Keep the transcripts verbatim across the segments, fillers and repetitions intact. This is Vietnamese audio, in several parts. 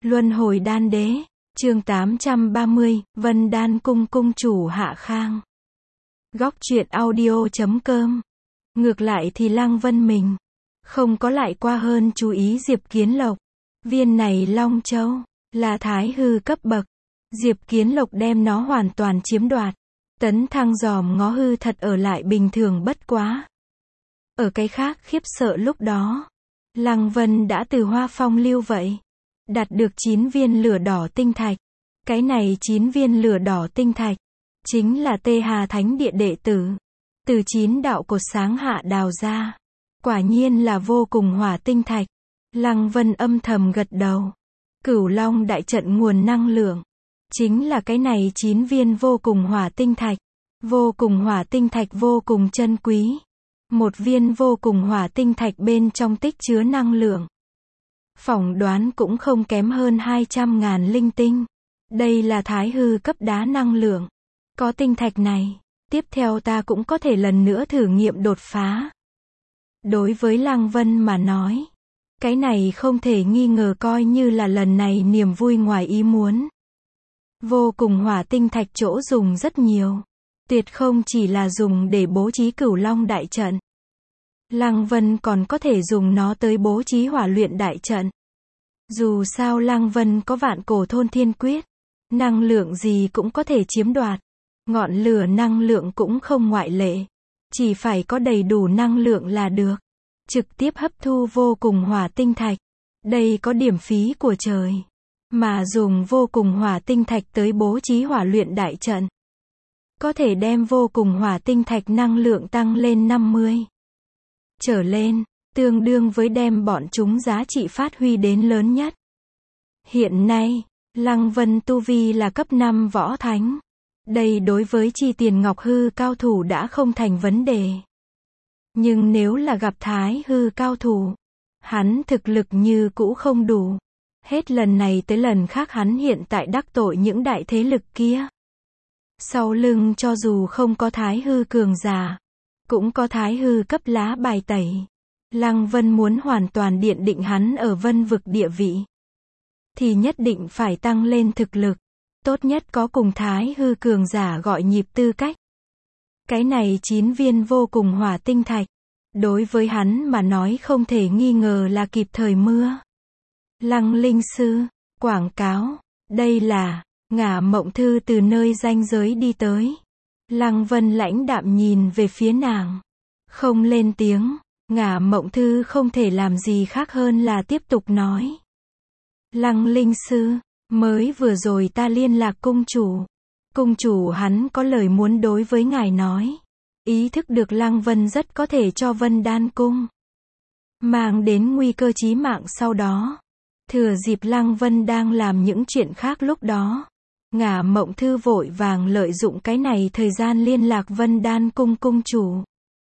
Luân hồi đan đế, chương tám trăm ba mươi, Vân Đan cung cung chủ Hạ Khang. Góc truyện audio chấm com. Ngược lại thì Lăng Vân mình không có lại qua hơn chú ý Diệp Kiến Lộc. Viên này Long Châu là thái hư cấp bậc. Diệp Kiến Lộc đem nó hoàn toàn chiếm đoạt. Tấn Thăng dòm ngó hư thật ở lại bình thường bất quá. Ở cái khác khiếp sợ lúc đó, Lăng Vân đã từ Hoa Phong lưu vậy. Đạt được chín viên lửa đỏ tinh thạch. Cái này chín viên lửa đỏ tinh thạch chính là Tê Hà Thánh Địa đệ tử từ chín đạo cột sáng hạ đào ra. Quả nhiên là vô cùng hỏa tinh thạch. Lăng Vân âm thầm gật đầu. Cửu Long đại trận nguồn năng lượng chính là cái này chín viên vô cùng hỏa tinh thạch. Vô cùng hỏa tinh thạch vô cùng chân quý. Một viên vô cùng hỏa tinh thạch bên trong tích chứa năng lượng. Phỏng đoán cũng không kém hơn hai trăm ngàn linh tinh. Đây là thái hư cấp đá năng lượng. Có tinh thạch này, tiếp theo ta cũng có thể lần nữa thử nghiệm đột phá. Đối với Lăng Vân mà nói, cái này không thể nghi ngờ coi như là lần này niềm vui ngoài ý muốn. Vô cùng hỏa tinh thạch chỗ dùng rất nhiều. Tuyệt không chỉ là dùng để bố trí Cửu Long đại trận. Lăng Vân còn có thể dùng nó tới bố trí hỏa luyện đại trận. Dù sao Lăng Vân có vạn cổ thôn thiên quyết. Năng lượng gì cũng có thể chiếm đoạt. Ngọn lửa năng lượng cũng không ngoại lệ. Chỉ phải có đầy đủ năng lượng là được. Trực tiếp hấp thu vô cùng hỏa tinh thạch. Đây có điểm phí của trời. Mà dùng vô cùng hỏa tinh thạch tới bố trí hỏa luyện đại trận. Có thể đem vô cùng hỏa tinh thạch năng lượng tăng lên năm mươi. Trở lên, tương đương với đem bọn chúng giá trị phát huy đến lớn nhất. Hiện nay, Lăng Vân tu vi là cấp năm võ thánh. Đây đối với chi tiền ngọc hư cao thủ đã không thành vấn đề. Nhưng nếu là gặp thái hư cao thủ, hắn thực lực như cũ không đủ. Hết lần này tới lần khác hắn hiện tại đắc tội những đại thế lực kia. Sau lưng cho dù không có thái hư cường giả, cũng có thái hư cấp lá bài tẩy. Lăng Vân muốn hoàn toàn điện định hắn ở vân vực địa vị, thì nhất định phải tăng lên thực lực. Tốt nhất có cùng thái hư cường giả gọi nhịp tư cách. Cái này chín viên vô cùng hỏa tinh thạch. Đối với hắn mà nói không thể nghi ngờ là kịp thời mưa. Lăng Linh Sư, quảng cáo. Đây là Ngả Mộng Thư từ nơi ranh giới đi tới. Lăng Vân lãnh đạm nhìn về phía nàng. Không lên tiếng. Ngả Mộng Thư không thể làm gì khác hơn là tiếp tục nói. Lăng Linh Sư, mới vừa rồi ta liên lạc cung chủ. Cung chủ hắn có lời muốn đối với ngài nói. Ý thức được Lăng Vân rất có thể cho Vân Đan cung mang đến nguy cơ chí mạng sau đó. Thừa dịp Lăng Vân đang làm những chuyện khác lúc đó, Ngả Mộng Thư vội vàng lợi dụng cái này thời gian liên lạc Vân Đan cung cung chủ.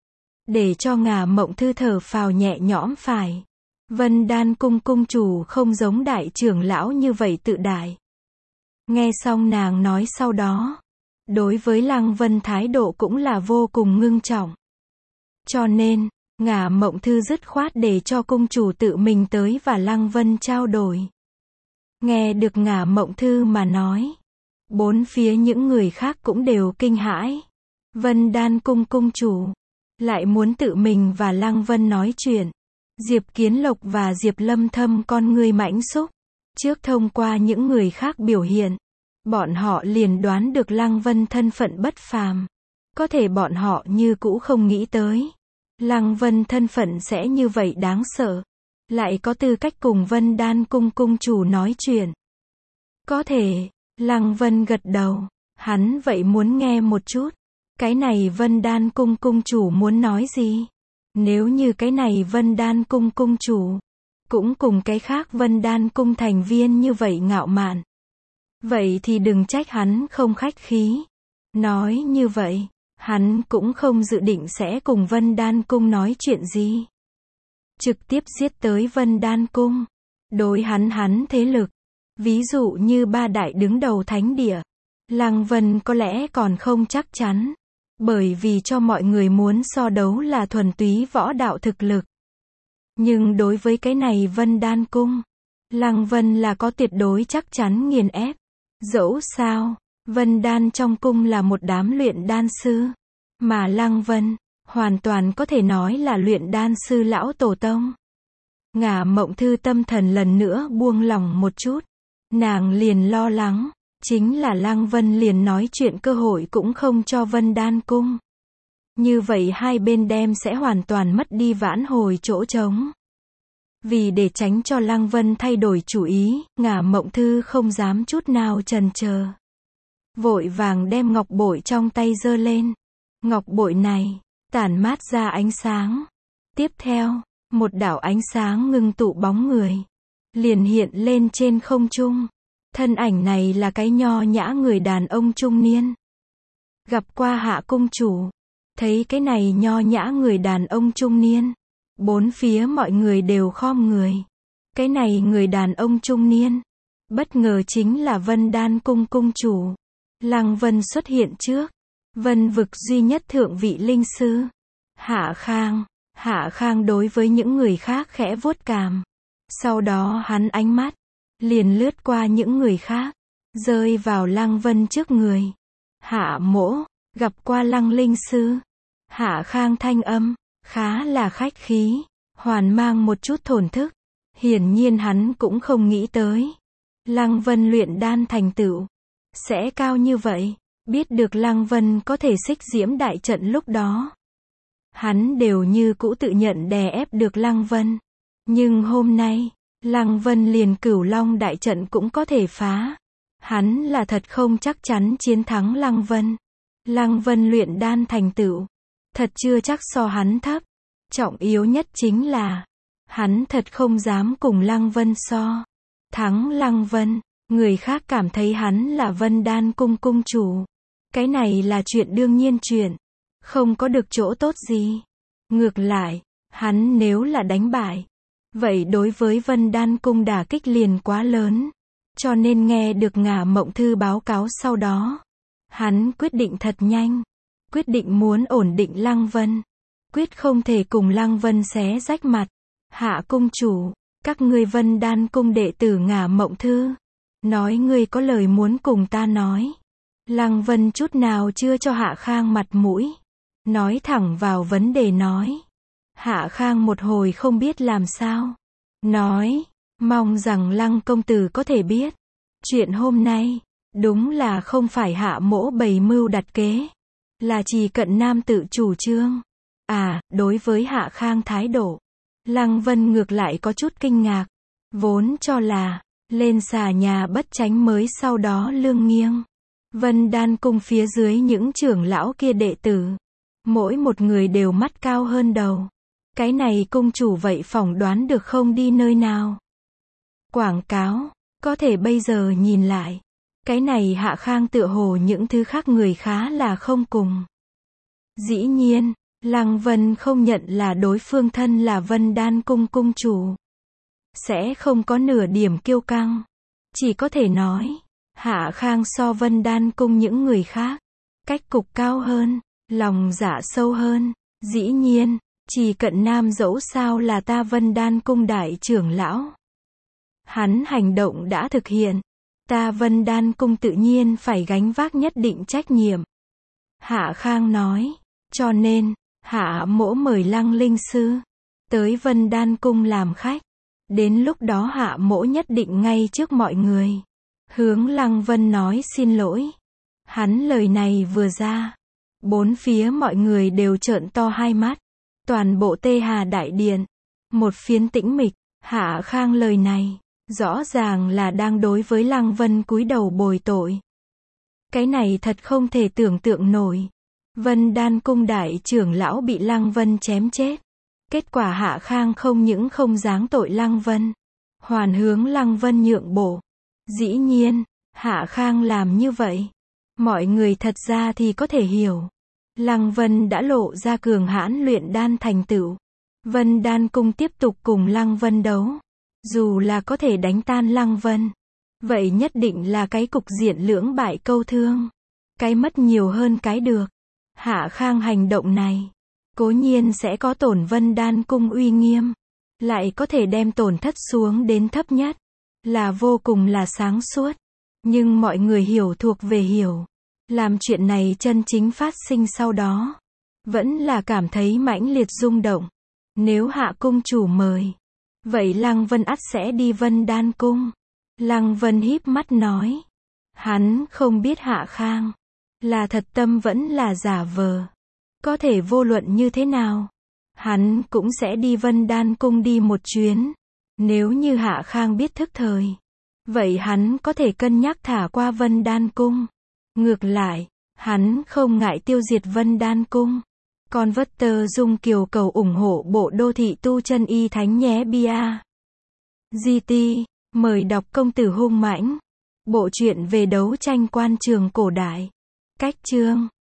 Để cho Ngả Mộng Thư thở phào nhẹ nhõm phải. Vân Đan cung cung chủ không giống đại trưởng lão như vậy tự đại. Nghe xong nàng nói sau đó, đối với Lăng Vân thái độ cũng là vô cùng ngưng trọng. Cho nên, Ngả Mộng Thư dứt khoát để cho cung chủ tự mình tới và Lăng Vân trao đổi. Nghe được Ngả Mộng Thư mà nói, bốn phía những người khác cũng đều kinh hãi. Vân Đan cung cung chủ lại muốn tự mình và Lăng Vân nói chuyện. Diệp Kiến Lộc và Diệp Lâm Thâm con người mãnh xúc. Trước thông qua những người khác biểu hiện, bọn họ liền đoán được Lăng Vân thân phận bất phàm. Có thể bọn họ như cũ không nghĩ tới. Lăng Vân thân phận sẽ như vậy đáng sợ. Lại có tư cách cùng Vân Đan cung cung chủ nói chuyện. Có thể, Lăng Vân gật đầu. Hắn vậy muốn nghe một chút. Cái này Vân Đan cung cung chủ muốn nói gì? Nếu như cái này Vân Đan cung cung chủ cũng cùng cái khác Vân Đan cung thành viên như vậy ngạo mạn, vậy thì đừng trách hắn không khách khí. Nói như vậy, hắn cũng không dự định sẽ cùng Vân Đan cung nói chuyện gì. Trực tiếp giết tới Vân Đan cung. Đối hắn hắn thế lực, ví dụ như ba đại đứng đầu thánh địa, Lăng Vân có lẽ còn không chắc chắn. Bởi vì cho mọi người muốn so đấu là thuần túy võ đạo thực lực. Nhưng đối với cái này Vân Đan cung, Lăng Vân là có tuyệt đối chắc chắn nghiền ép. Dẫu sao, Vân Đan trong cung là một đám luyện đan sư. Mà Lăng Vân, hoàn toàn có thể nói là luyện đan sư lão tổ tông. Ngả Mộng Thư tâm thần lần nữa buông lỏng một chút. Nàng liền lo lắng, chính là Lăng Vân liền nói chuyện cơ hội cũng không cho Vân Đan cung. Như vậy hai bên đem sẽ hoàn toàn mất đi vãn hồi chỗ trống. Vì để tránh cho Lăng Vân thay đổi chủ ý, Ngả Mộng Thư không dám chút nào chần chờ. Vội vàng đem ngọc bội trong tay giơ lên. Ngọc bội này, tản mát ra ánh sáng. Tiếp theo, một đạo ánh sáng ngưng tụ bóng người. Liền hiện lên trên không trung. Thân ảnh này là cái nho nhã người đàn ông trung niên. Gặp qua Hạ cung chủ. Thấy cái này nho nhã người đàn ông trung niên. Bốn phía mọi người đều khom người. Cái này người đàn ông trung niên. Bất ngờ chính là Vân Đan cung cung chủ. Lăng Vân xuất hiện trước. Vân vực duy nhất thượng vị linh sư. Hạ Khang. Hạ Khang đối với những người khác khẽ vuốt cằm. Sau đó hắn ánh mắt liền lướt qua những người khác, rơi vào Lăng Vân trước người. Hạ mỗ, gặp qua Lăng linh sư. Hạ Khang thanh âm khá là khách khí, hoàn mang một chút thổn thức. Hiển nhiên hắn cũng không nghĩ tới Lăng Vân luyện đan thành tựu sẽ cao như vậy. Biết được Lăng Vân có thể xích diễm đại trận lúc đó, hắn đều như cũ tự nhận đè ép được Lăng Vân. Nhưng hôm nay, Lăng Vân liền Cửu Long đại trận cũng có thể phá. Hắn là thật không chắc chắn chiến thắng Lăng Vân. Lăng Vân luyện đan thành tựu, thật chưa chắc so hắn thấp. Trọng yếu nhất chính là, hắn thật không dám cùng Lăng Vân so. Thắng Lăng Vân, người khác cảm thấy hắn là Vân Đan cung cung chủ. Cái này là chuyện đương nhiên chuyện, không có được chỗ tốt gì. Ngược lại, hắn nếu là đánh bại, vậy đối với Vân Đan cung đả kích liền quá lớn. Cho nên nghe được Ngả Mộng Thư báo cáo sau đó, hắn quyết định thật nhanh. Quyết định muốn ổn định Lăng Vân. Quyết không thể cùng Lăng Vân xé rách mặt. Hạ cung chủ, các ngươi Vân Đan cung đệ tử Ngả Mộng Thư. Nói ngươi có lời muốn cùng ta nói. Lăng Vân chút nào chưa cho Hạ Khang mặt mũi. Nói thẳng vào vấn đề nói. Hạ Khang một hồi không biết làm sao. Nói, mong rằng Lăng công tử có thể biết. Chuyện hôm nay, đúng là không phải Hạ mỗ bày mưu đặt kế. Là Trì Cận Nam tự chủ trương. À, đối với Hạ Khang thái độ, Lăng Vân ngược lại có chút kinh ngạc. Vốn cho là, lên xà nhà bất tránh mới sau đó lương nghiêng. Vân Đan cung phía dưới những trưởng lão kia đệ tử. Mỗi một người đều mắt cao hơn đầu. Cái này cung chủ vậy phỏng đoán được không đi nơi nào. Quảng cáo, có thể bây giờ nhìn lại. Cái này Hạ Khang tựa hồ những thứ khác người khá là không cùng. Dĩ nhiên, Lăng Vân không nhận là đối phương thân là Vân Đan cung cung chủ. Sẽ không có nửa điểm kiêu căng. Chỉ có thể nói, Hạ Khang so Vân Đan cung những người khác. Cách cục cao hơn, lòng dạ sâu hơn. Dĩ nhiên, Trì Cận Nam dẫu sao là ta Vân Đan cung đại trưởng lão. Hắn hành động đã thực hiện. Ta Vân Đan cung tự nhiên phải gánh vác nhất định trách nhiệm. Hạ Khang nói, cho nên, Hạ mỗ mời Lăng linh sư tới Vân Đan cung làm khách. Đến lúc đó Hạ mỗ nhất định ngay trước mọi người hướng Lăng Vân nói xin lỗi. Hắn lời này vừa ra, bốn phía mọi người đều trợn to hai mắt. Toàn bộ Tê Hà đại điện, một phiến tĩnh mịch. Hạ Khang lời này, rõ ràng là đang đối với Lăng Vân cúi đầu bồi tội. Cái này thật không thể tưởng tượng nổi. Vân Đan cung đại trưởng lão bị Lăng Vân chém chết. Kết quả Hạ Khang không những không giáng tội Lăng Vân, hoàn hướng Lăng Vân nhượng bộ. Dĩ nhiên, Hạ Khang làm như vậy, mọi người thật ra thì có thể hiểu. Lăng Vân đã lộ ra cường hãn luyện đan thành tựu. Vân Đan cung tiếp tục cùng Lăng Vân đấu. Dù là có thể đánh tan Lăng Vân, vậy nhất định là cái cục diện lưỡng bại câu thương. Cái mất nhiều hơn cái được. Hạ Khang hành động này, cố nhiên sẽ có tổn Vân Đan cung uy nghiêm, lại có thể đem tổn thất xuống đến thấp nhất. là vô cùng là sáng suốt. Nhưng mọi người hiểu thuộc về hiểu. Làm chuyện này chân chính phát sinh sau đó. Vẫn là cảm thấy mãnh liệt rung động. Nếu Hạ cung chủ mời. Vậy Lăng Vân ắt sẽ đi Vân Đan Cung. Lăng Vân híp mắt nói. Hắn không biết Hạ Khang. Là thật tâm vẫn là giả vờ. Có thể vô luận như thế nào. Hắn cũng sẽ đi Vân Đan Cung đi một chuyến. Nếu như Hạ Khang biết thức thời. Vậy hắn có thể cân nhắc thả qua Vân Đan Cung. Ngược lại, hắn không ngại tiêu diệt Vân Đan Cung. Còn vất tơ dung kiều cầu ủng hộ bộ đô thị tu chân y thánh nhé bia. giê tê, mời đọc Công tử hung mãnh. Bộ truyện về đấu tranh quan trường cổ đại. Cách chương